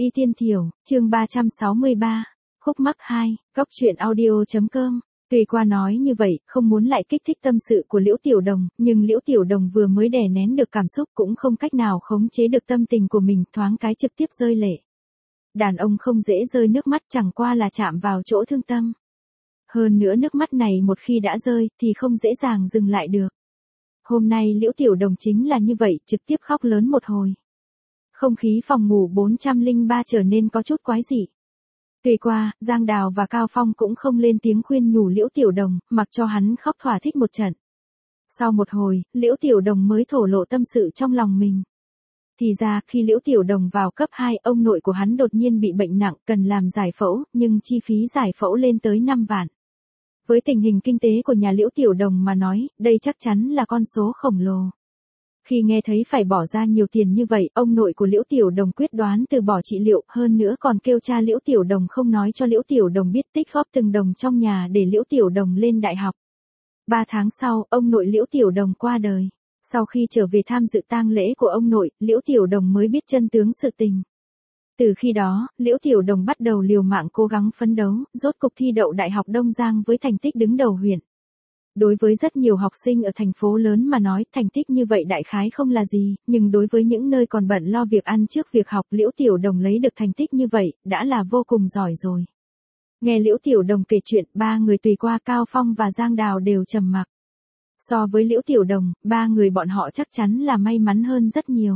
Y Tiên Thiểu, chương 363, khúc mắc 2, góc truyện audio.com. Tuy qua nói như vậy, không muốn lại kích thích tâm sự của Liễu Tiểu Đồng, nhưng Liễu Tiểu Đồng vừa mới đè nén được cảm xúc cũng không cách nào khống chế được tâm tình của mình, thoáng cái trực tiếp rơi lệ. Đàn ông không dễ rơi nước mắt, chẳng qua là chạm vào chỗ thương tâm. Hơn nữa nước mắt này một khi đã rơi thì không dễ dàng dừng lại được. Hôm nay Liễu Tiểu Đồng chính là như vậy, trực tiếp khóc lớn một hồi. Không khí phòng ngủ 403 trở nên có chút quái dị. Tuy qua, Giang Đào và Cao Phong cũng không lên tiếng khuyên nhủ Liễu Tiểu Đồng, mặc cho hắn khóc thỏa thích một trận. Sau một hồi, Liễu Tiểu Đồng mới thổ lộ tâm sự trong lòng mình. Thì ra, khi Liễu Tiểu Đồng vào cấp 2, ông nội của hắn đột nhiên bị bệnh nặng, cần làm giải phẫu, nhưng chi phí giải phẫu lên tới 5 vạn. Với tình hình kinh tế của nhà Liễu Tiểu Đồng mà nói, đây chắc chắn là con số khổng lồ. Khi nghe thấy phải bỏ ra nhiều tiền như vậy, ông nội của Liễu Tiểu Đồng quyết đoán từ bỏ trị liệu, hơn nữa còn kêu cha Liễu Tiểu Đồng không nói cho Liễu Tiểu Đồng biết, tích góp từng đồng trong nhà để Liễu Tiểu Đồng lên đại học. 3 tháng sau, ông nội Liễu Tiểu Đồng qua đời. Sau khi trở về tham dự tang lễ của ông nội, Liễu Tiểu Đồng mới biết chân tướng sự tình. Từ khi đó, Liễu Tiểu Đồng bắt đầu liều mạng cố gắng phấn đấu, rốt cục thi đậu Đại học Đông Giang với thành tích đứng đầu huyện. Đối với rất nhiều học sinh ở thành phố lớn mà nói, thành tích như vậy đại khái không là gì, nhưng đối với những nơi còn bận lo việc ăn trước việc học, Liễu Tiểu Đồng lấy được thành tích như vậy, đã là vô cùng giỏi rồi. Nghe Liễu Tiểu Đồng kể chuyện, ba người Tùy Qua, Cao Phong và Giang Đào đều trầm mặc. So với Liễu Tiểu Đồng, ba người bọn họ chắc chắn là may mắn hơn rất nhiều.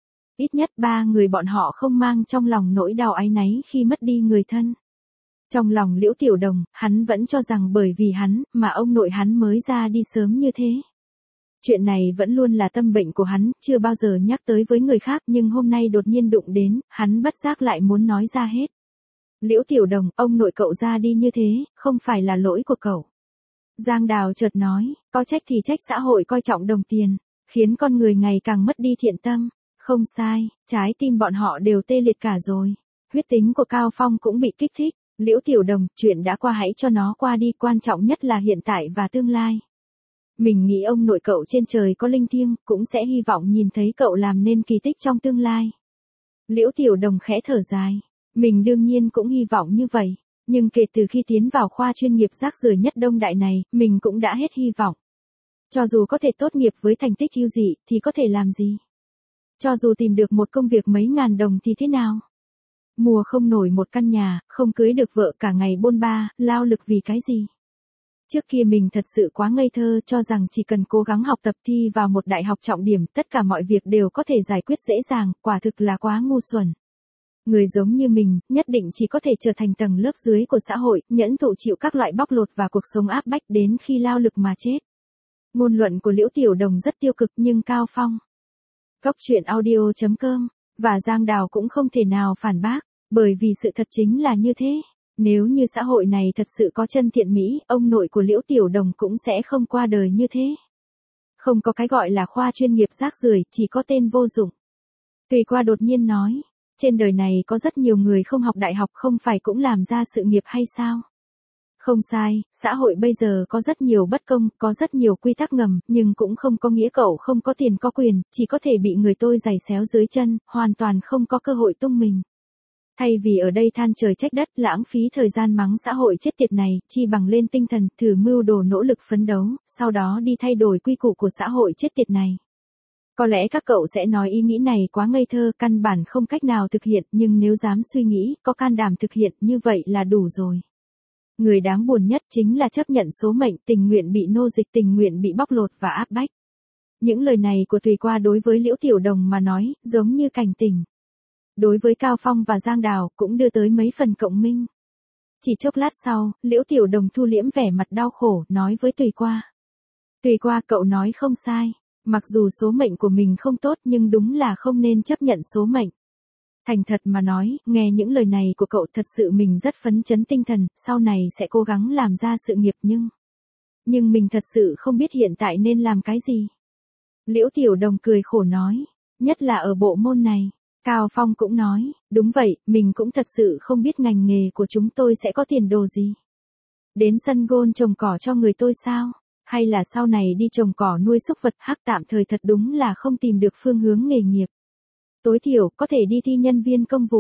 Ít nhất ba người bọn họ không mang trong lòng nỗi đau áy náy khi mất đi người thân. Trong lòng Liễu Tiểu Đồng, hắn vẫn cho rằng bởi vì hắn, mà ông nội hắn mới ra đi sớm như thế. Chuyện này vẫn luôn là tâm bệnh của hắn, chưa bao giờ nhắc tới với người khác, nhưng hôm nay đột nhiên đụng đến, hắn bất giác lại muốn nói ra hết. Liễu Tiểu Đồng, ông nội cậu ra đi như thế, không phải là lỗi của cậu. Giang Đào chợt nói, có trách thì trách xã hội coi trọng đồng tiền, khiến con người ngày càng mất đi thiện tâm. Không sai, trái tim bọn họ đều tê liệt cả rồi. Huyết tính của Cao Phong cũng bị kích thích. Liễu Tiểu Đồng, chuyện đã qua hãy cho nó qua đi, quan trọng nhất là hiện tại và tương lai. Mình nghĩ ông nội cậu trên trời có linh thiêng, cũng sẽ hy vọng nhìn thấy cậu làm nên kỳ tích trong tương lai. Liễu Tiểu Đồng khẽ thở dài. Mình đương nhiên cũng hy vọng như vậy, nhưng kể từ khi tiến vào khoa chuyên nghiệp rác rưởi nhất Đông Đại này, mình cũng đã hết hy vọng. Cho dù có thể tốt nghiệp với thành tích ưu dị, thì có thể làm gì? Cho dù tìm được một công việc mấy ngàn đồng thì thế nào? Mua không nổi một căn nhà, không cưới được vợ, cả ngày bôn ba, lao lực vì cái gì? Trước kia mình thật sự quá ngây thơ, cho rằng chỉ cần cố gắng học tập thi vào một đại học trọng điểm, tất cả mọi việc đều có thể giải quyết dễ dàng, quả thực là quá ngu xuẩn. Người giống như mình, nhất định chỉ có thể trở thành tầng lớp dưới của xã hội, nhẫn thụ chịu các loại bóc lột và cuộc sống áp bách đến khi lao lực mà chết. Ngôn luận của Liễu Tiểu Đồng rất tiêu cực, nhưng Cao Phong, góc truyện audio.com và Giang Đào cũng không thể nào phản bác, bởi vì sự thật chính là như thế. Nếu như xã hội này thật sự có chân thiện mỹ, ông nội của Liễu Tiểu Đồng cũng sẽ không qua đời như thế. Không có cái gọi là khoa chuyên nghiệp rác rưởi, chỉ có tên vô dụng. Tùy Qua đột nhiên nói, trên đời này có rất nhiều người không học đại học không phải cũng làm ra sự nghiệp hay sao? Không sai, xã hội bây giờ có rất nhiều bất công, có rất nhiều quy tắc ngầm, nhưng cũng không có nghĩa cậu không có tiền có quyền, chỉ có thể bị người tôi giày xéo dưới chân, hoàn toàn không có cơ hội tung mình. Thay vì ở đây than trời trách đất, lãng phí thời gian mắng xã hội chết tiệt này, chi bằng lên tinh thần, thử mưu đồ nỗ lực phấn đấu, sau đó đi thay đổi quy củ của xã hội chết tiệt này. Có lẽ các cậu sẽ nói ý nghĩ này quá ngây thơ, căn bản không cách nào thực hiện, nhưng nếu dám suy nghĩ, có can đảm thực hiện, như vậy là đủ rồi. Người đáng buồn nhất chính là chấp nhận số mệnh, tình nguyện bị nô dịch, tình nguyện bị bóc lột và áp bách. Những lời này của Tùy Qua đối với Liễu Tiểu Đồng mà nói, giống như cảnh tỉnh. Đối với Cao Phong và Giang Đào, cũng đưa tới mấy phần cộng minh. Chỉ chốc lát sau, Liễu Tiểu Đồng thu liễm vẻ mặt đau khổ, nói với Tùy Qua. Tùy Qua, cậu nói không sai. Mặc dù số mệnh của mình không tốt, nhưng đúng là không nên chấp nhận số mệnh. Thành thật mà nói, nghe những lời này của cậu thật sự mình rất phấn chấn tinh thần, sau này sẽ cố gắng làm ra sự nghiệp, nhưng mình thật sự không biết hiện tại nên làm cái gì. Liễu Tiểu Đồng cười khổ nói, nhất là ở bộ môn này. Cao Phong cũng nói, đúng vậy, mình cũng thật sự không biết ngành nghề của chúng tôi sẽ có tiền đồ gì. Đến sân golf trồng cỏ cho người tôi sao? Hay là sau này đi trồng cỏ nuôi súc vật, hắc, tạm thời thật đúng là không tìm được phương hướng nghề nghiệp. Tối thiểu, có thể đi thi nhân viên công vụ.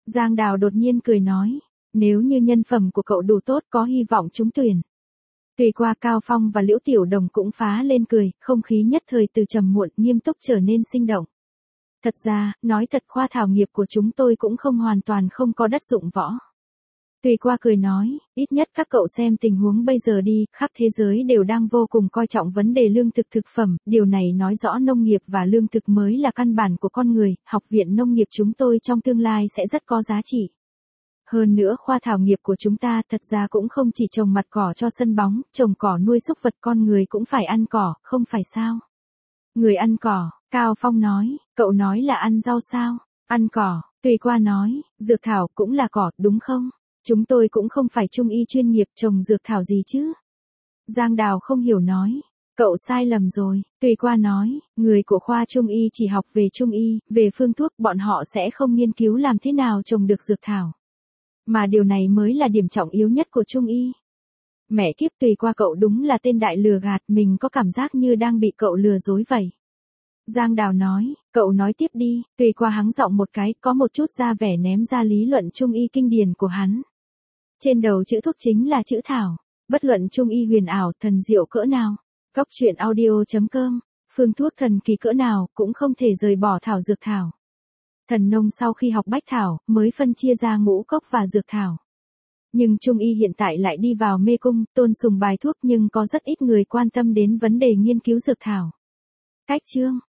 Giang Đào đột nhiên cười nói, nếu như nhân phẩm của cậu đủ tốt có hy vọng trúng tuyển. Tùy qua Cao Phong và Liễu Tiểu Đồng cũng phá lên cười, không khí nhất thời từ trầm muộn nghiêm túc trở nên sinh động. Thật ra, nói thật khoa thảo nghiệp của chúng tôi cũng không hoàn toàn không có đất dụng võ. Tùy qua cười nói, ít nhất các cậu xem tình huống bây giờ đi, khắp thế giới đều đang vô cùng coi trọng vấn đề lương thực thực phẩm, điều này nói rõ nông nghiệp và lương thực mới là căn bản của con người, học viện nông nghiệp chúng tôi trong tương lai sẽ rất có giá trị. Hơn nữa khoa thảo nghiệp của chúng ta thật ra cũng không chỉ trồng mặt cỏ cho sân bóng, trồng cỏ nuôi súc vật, con người cũng phải ăn cỏ, không phải sao? Người ăn cỏ, Cao Phong nói, cậu nói là ăn rau sao? Ăn cỏ, Tùy qua nói, dược thảo cũng là cỏ, đúng không? Chúng tôi cũng không phải trung y chuyên nghiệp trồng dược thảo gì chứ. Giang Đào không hiểu nói, cậu sai lầm rồi. Tùy qua nói, người của khoa trung y chỉ học về trung y, về phương thuốc, bọn họ sẽ không nghiên cứu làm thế nào trồng được dược thảo. Mà điều này mới là điểm trọng yếu nhất của trung y. Mẹ kiếp, Tùy qua cậu đúng là tên đại lừa gạt, mình có cảm giác như đang bị cậu lừa dối vậy. Giang Đào nói, cậu nói tiếp đi. Tùy qua hắng giọng một cái, có một chút ra vẻ ném ra lý luận trung y kinh điển của hắn. Trên đầu chữ thuốc chính là chữ thảo, bất luận trung y huyền ảo, thần diệu cỡ nào, Cóc truyện audio.com, phương thuốc thần kỳ cỡ nào cũng không thể rời bỏ thảo dược thảo. Thần nông sau khi học bách thảo, mới phân chia ra ngũ cốc và dược thảo. Nhưng trung y hiện tại lại đi vào mê cung, tôn sùng bài thuốc nhưng có rất ít người quan tâm đến vấn đề nghiên cứu dược thảo. Cách chương